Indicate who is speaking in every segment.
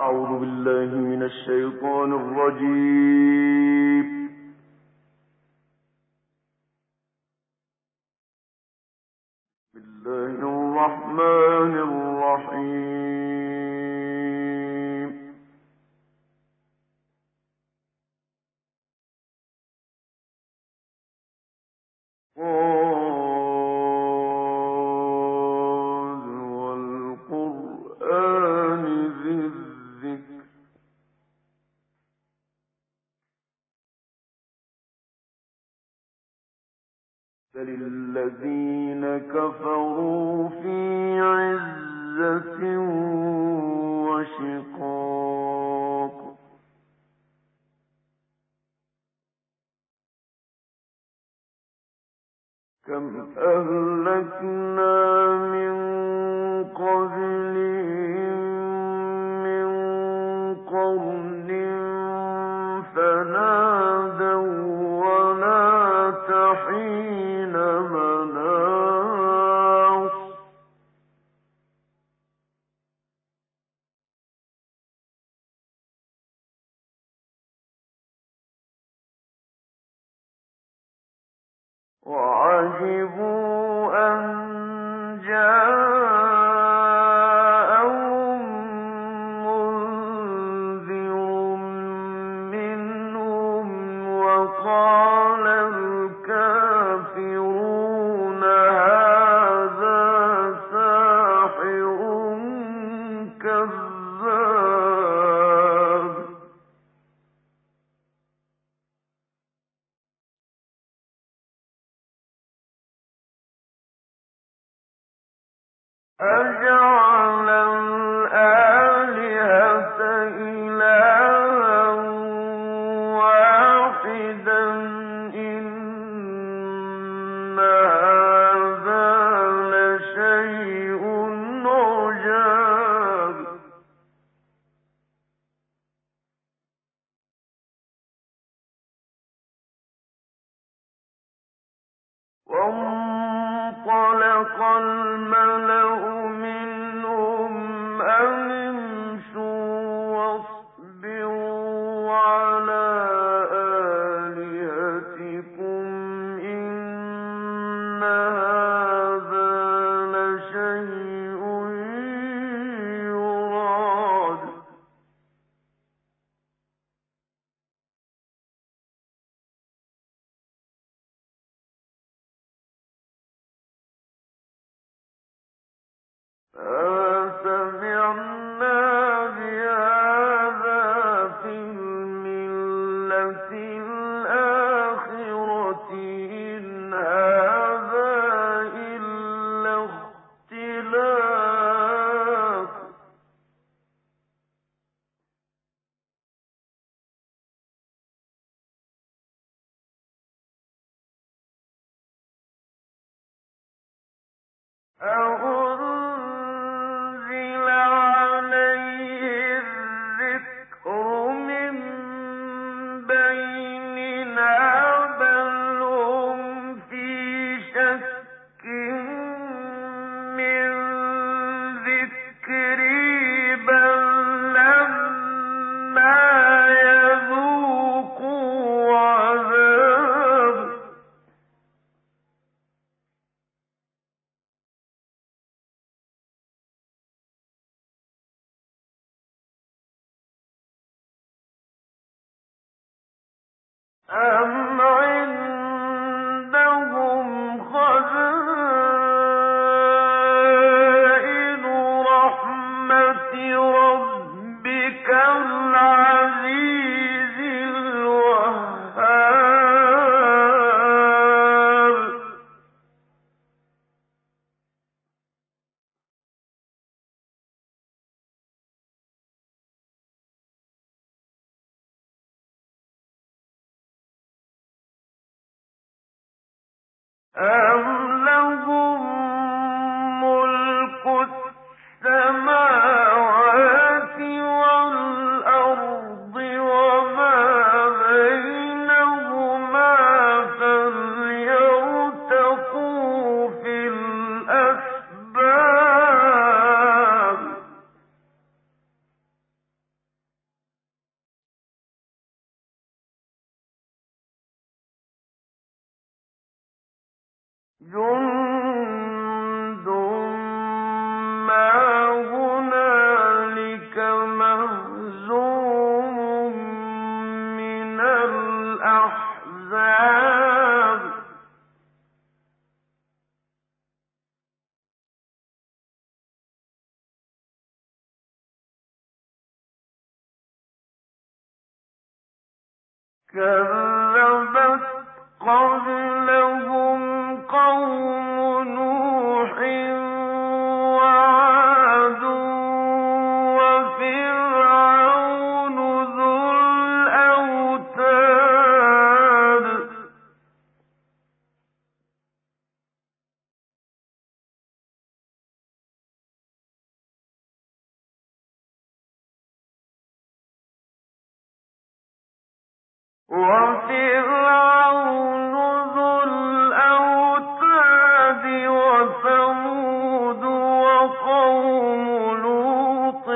Speaker 1: أعوذ بالله من الشيطان الرجيم. بسم الله الرحمن الرحيم. والقرآن ذي الذكر بل الذين كفروا في عزة وشقاق كم أهلكنا من قبلهم من قرن فنادوا ونات حين مناص وعجبوا أن جاءهم منذر منهم وقال الكافرون هذا ساحر كذاب أجعل الآلهة إلها واحدا إن هذا لشيء عجاب وانطلق الملأ منهم أن امشوا واصبروا على آلهتكم إن هذا لشيء يراد سمعنا بهذا في الملة الآخرة إن هذا إلا اختلاق أنزل عليه الذكر من بيننا بل هم في شك من ذكري بل لما يذوقوا عذاب أم عندهم خزائن رحمة ربك العزيز الوهاب أم لهم ملك السماوات والأرض وما بينهما فليرتقوا في الأسباب جند ما هنالك مهزوم من الأحزاب كذبت قبلهم قوم نوح وعاد وفرعون ذو الأوتاد وثمود وقوم لوط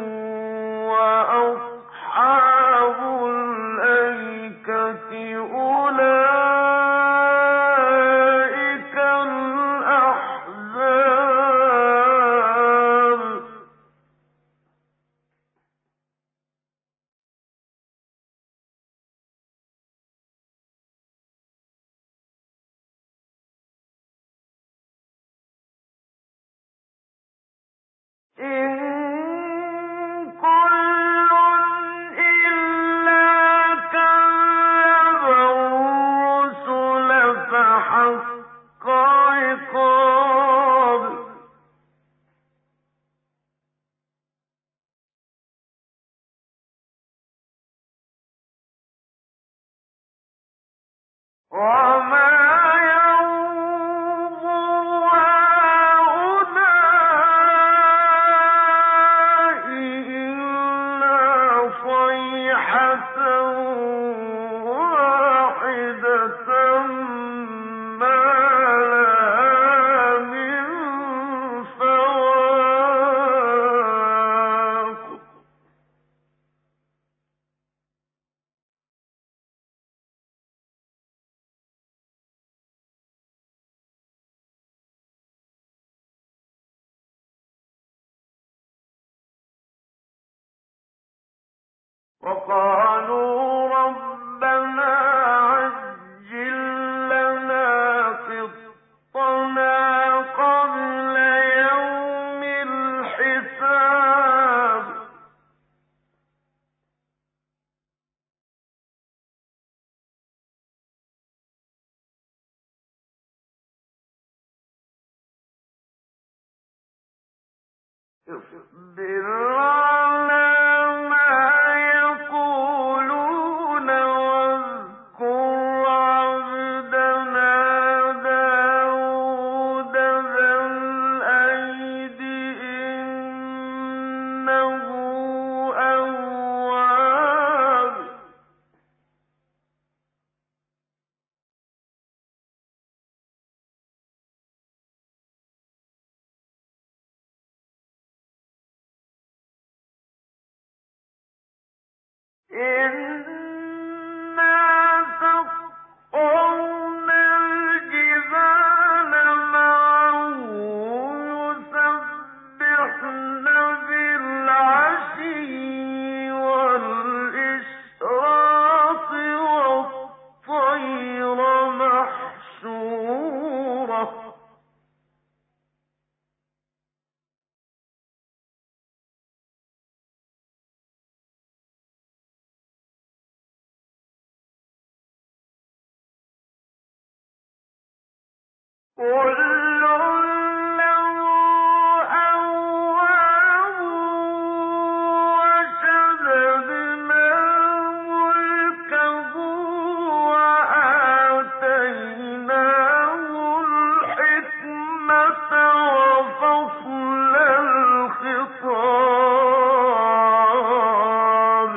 Speaker 1: وأصحاب الأيكة أولئك الأحزاب إن كل إلا كذب الرسل فحق عقاب وما ينظر هؤلاء إلا صيحة واحدة ما لها من فواق وقالوا ربنا عجل لنا قطنا قبل يوم الحساب اصبر على ما يقولون واذكر عبدنا داود ذا الأيد إنه أواب إنا سخرنا الجبال معه يسبحن بالعشي والإشراق والطير محشورة كل له أواب وشددنا ملكه وآتيناه الحكمة وفصل الخطاب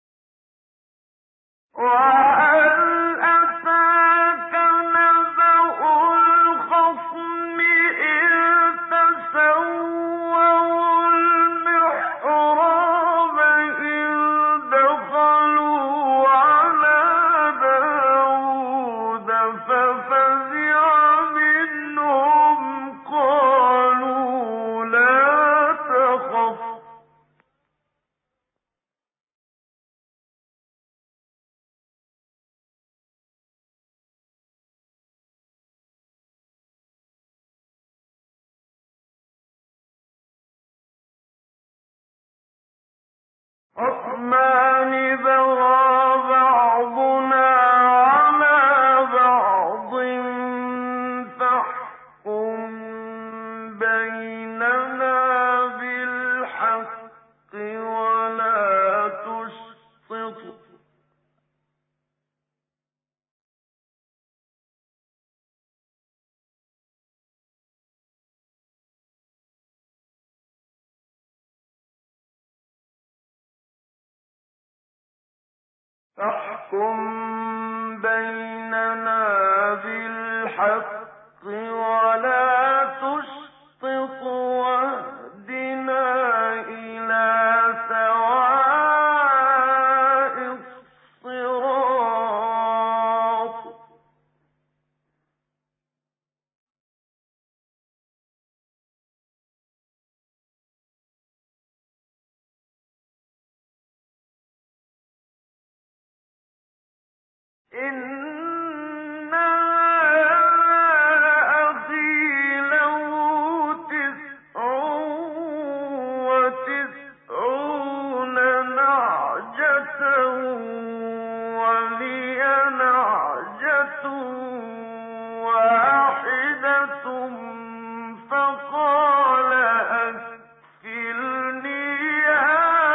Speaker 1: وهل أتاك نبأ خصمان بغى بعضنا على بعض فاحكم بيننا بالحق ولا تشطط فاحكم بيننا بالحق ولا تشطط واهدنا إلى سواء الصراط إن أخي له 99 نعجة ولي نعجة واحدة فقال أكفلنيها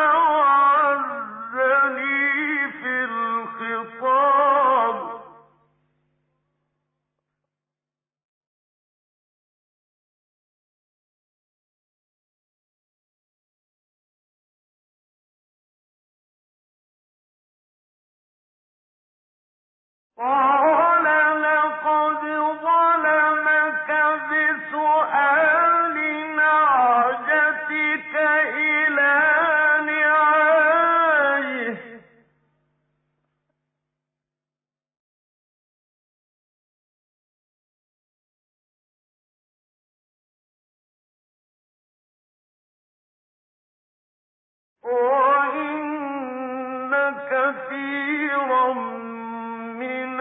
Speaker 1: وعزني في الخطاب قال لقد ظلمك بسؤال نعجتك إلى نعاجه وإن كثيرا من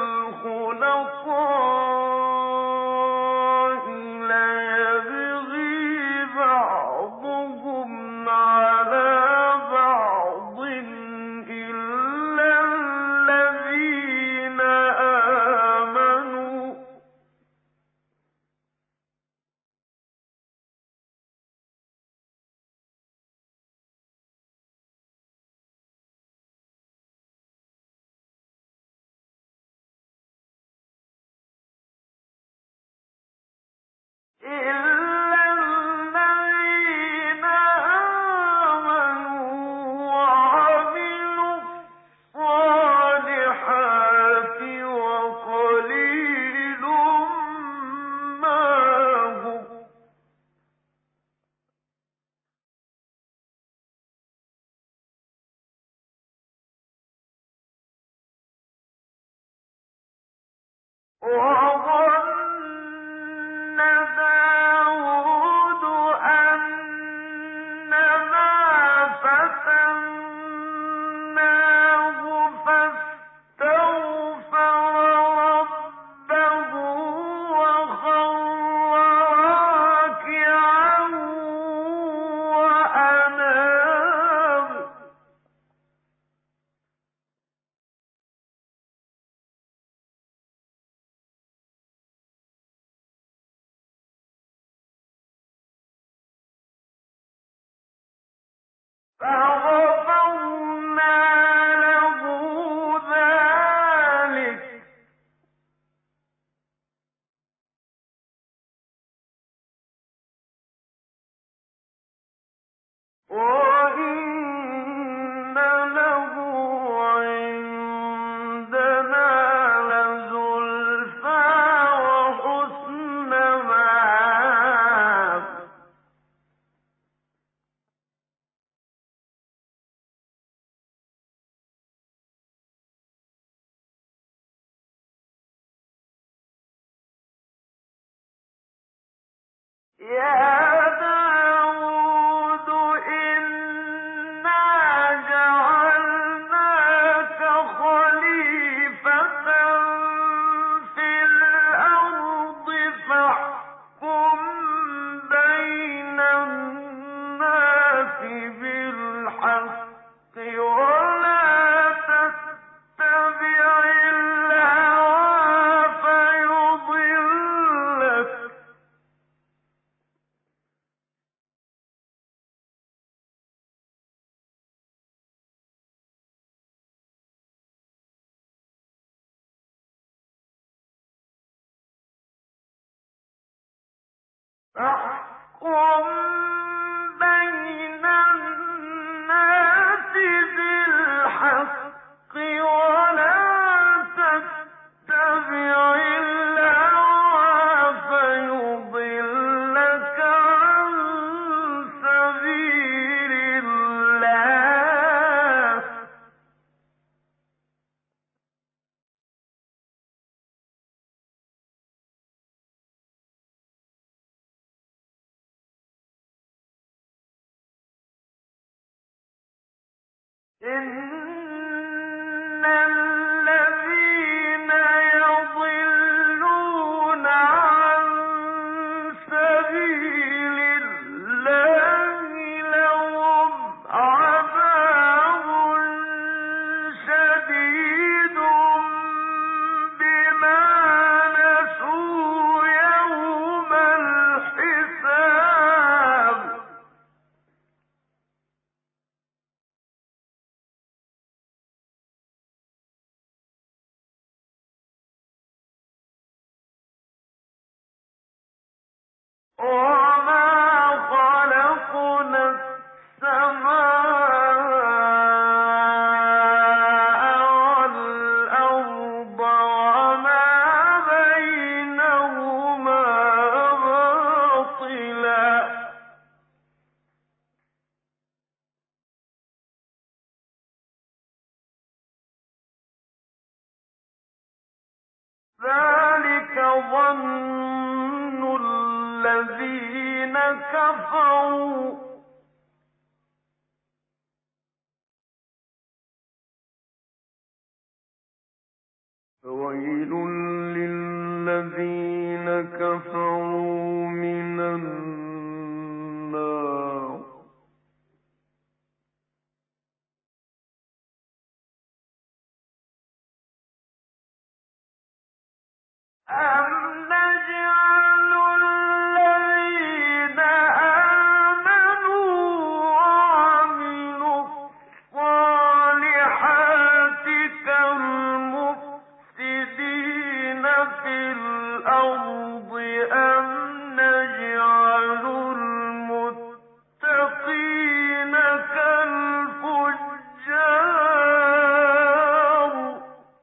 Speaker 1: الخلطاء ليبغي بعضهم على بعض إلا الذين آمنوا وعملوا الصالحات وقليل ما هم وظن داود أنما فتناه فاستغفر ربه وخر راكعا وأناب فغفرنا له ذلك وإن له عندنا لزلفى وحسن مآب يا داود إنا جعلناك خليفة في الأرض فاحكم بين الناس بالحق ولا تتبع الهوى فيضلك فاحكم بين الناس بالحق ولا تتبع الهوى فيضلك عن سبيل الله إن الذين يضلون عن سبيل الله لهم عذاب شديد بما نسوا يوم الحساب وما خلقنا السماء والأرض وما بينهما باطلا ذلك ظن الذين كفروا فويل للذين كفروا من النار أم نجعل الذين آمنوا وعملوا الصالحات كالمفسدين في الأرض أم نجعل المتقين كالفجار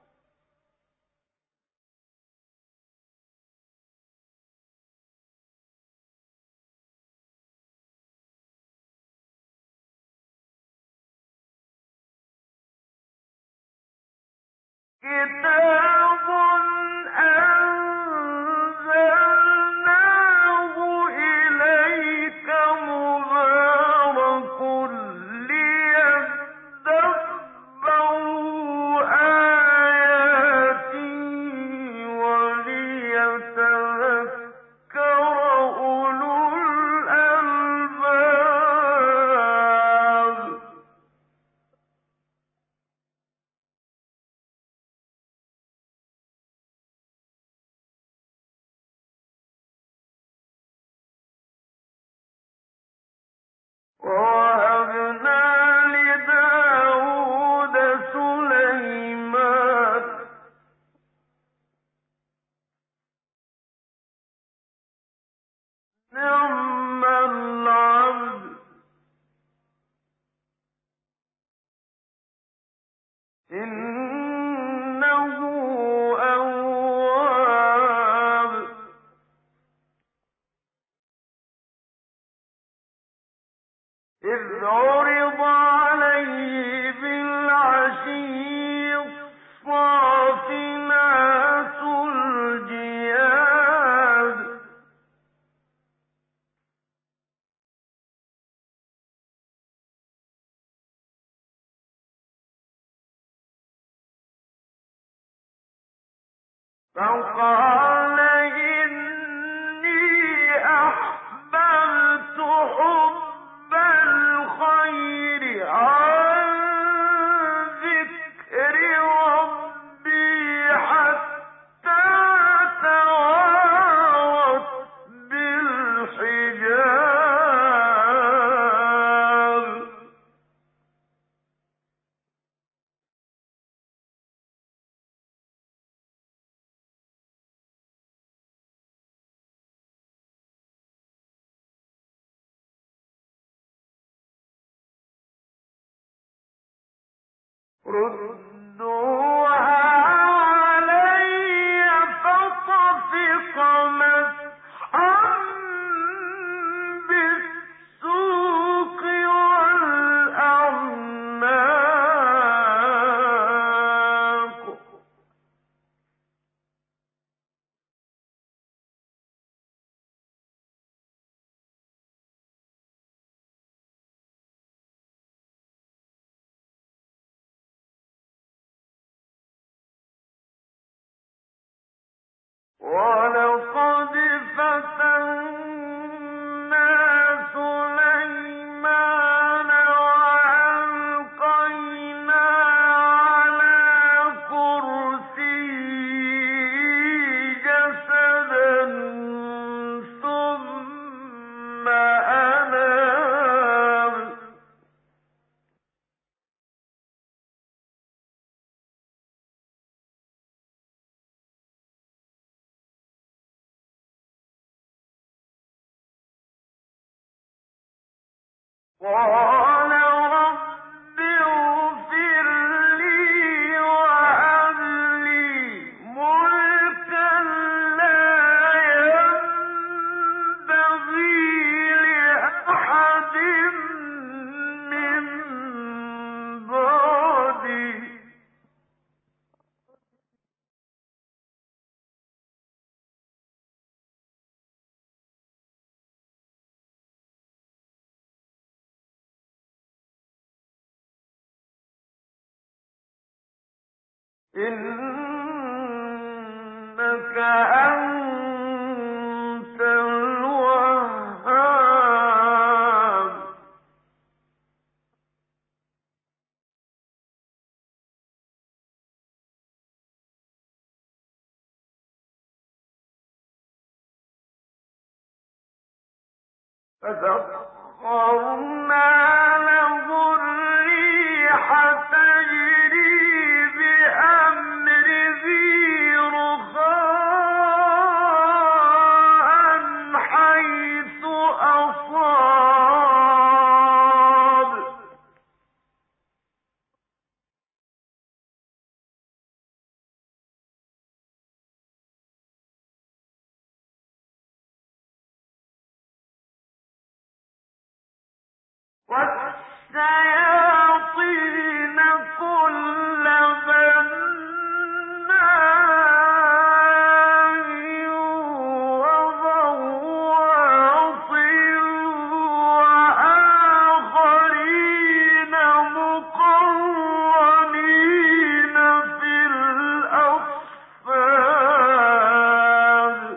Speaker 1: كتاب أنزلناه إليك مبارك ليدبروا آياته وليتذكر أولو الألباب ووهبنا لداود سليمان نعم العبد إنه أواب إذ عرض عليه بالعشي الصافنات الجياد فقال إني أحببت حب الخير عن ردوها علي فطفق مسحا بالسوق والأعناق ولقد فتنا سليمان وألقينا على كرسيه جسدا ثم أناب قال رب اغفر لي وهب لي ملكا لا ينبغي لأحد من بعدي إنك أنت الوهاب فسخرنا له الريح تجري بأمره رخاء حيث أصاب والشياطين كل بناء وغواص وآخرين مقرنين في الأصفاد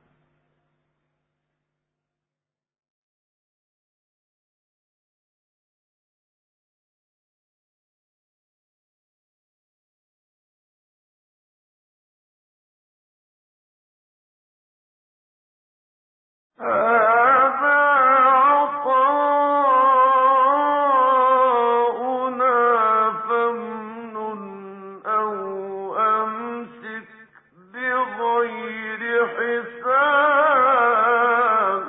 Speaker 1: هذا عطاؤنا فامنن أو أمسك بغير حساب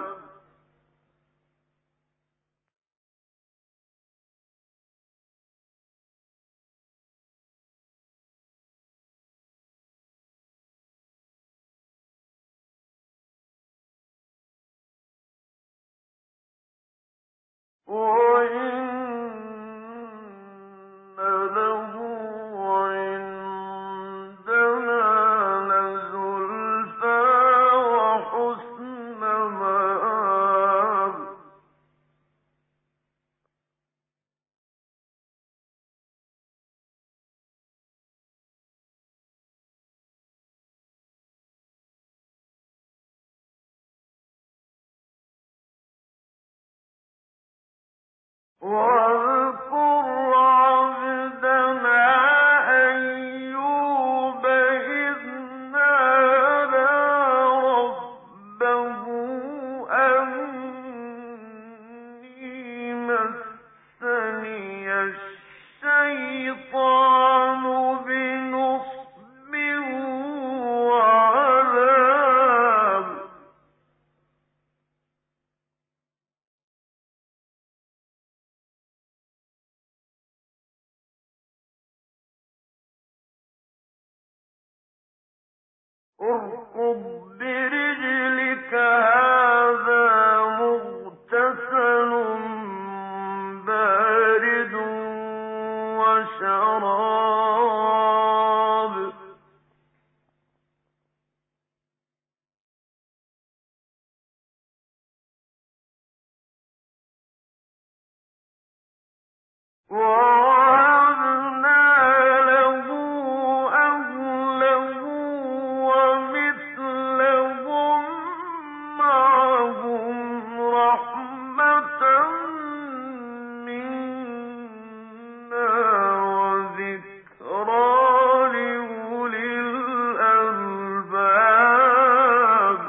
Speaker 1: وإن له عندنا لزلفى وحسن مآب واذكر عبدنا أيوب إذ نادى ربه أني مسني الشيطان بنصب وعذاب اركض برجلك هذا مغتسل بارد وشراب ووهبنا له أهله ومثلهم معهم رحمة منا وذكرى لأولي الألباب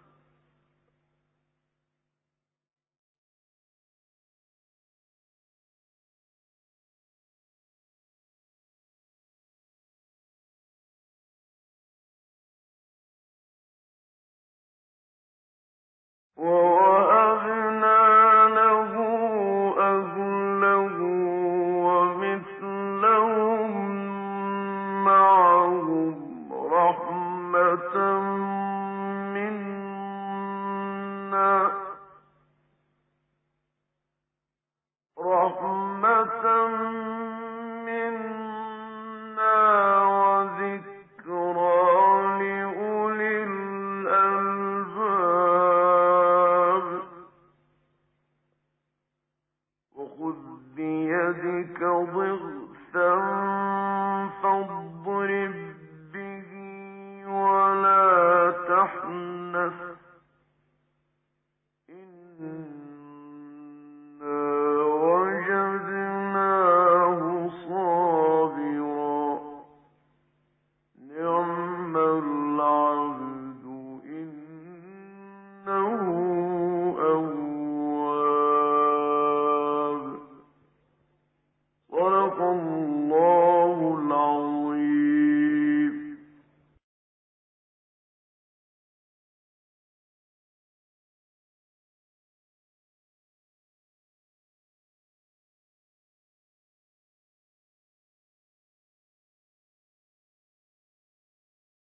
Speaker 1: ووهبنا له أهله ومثلهم معهم رحمة منا وذكرى لأولي الألباب وخذ بيدك ضغثا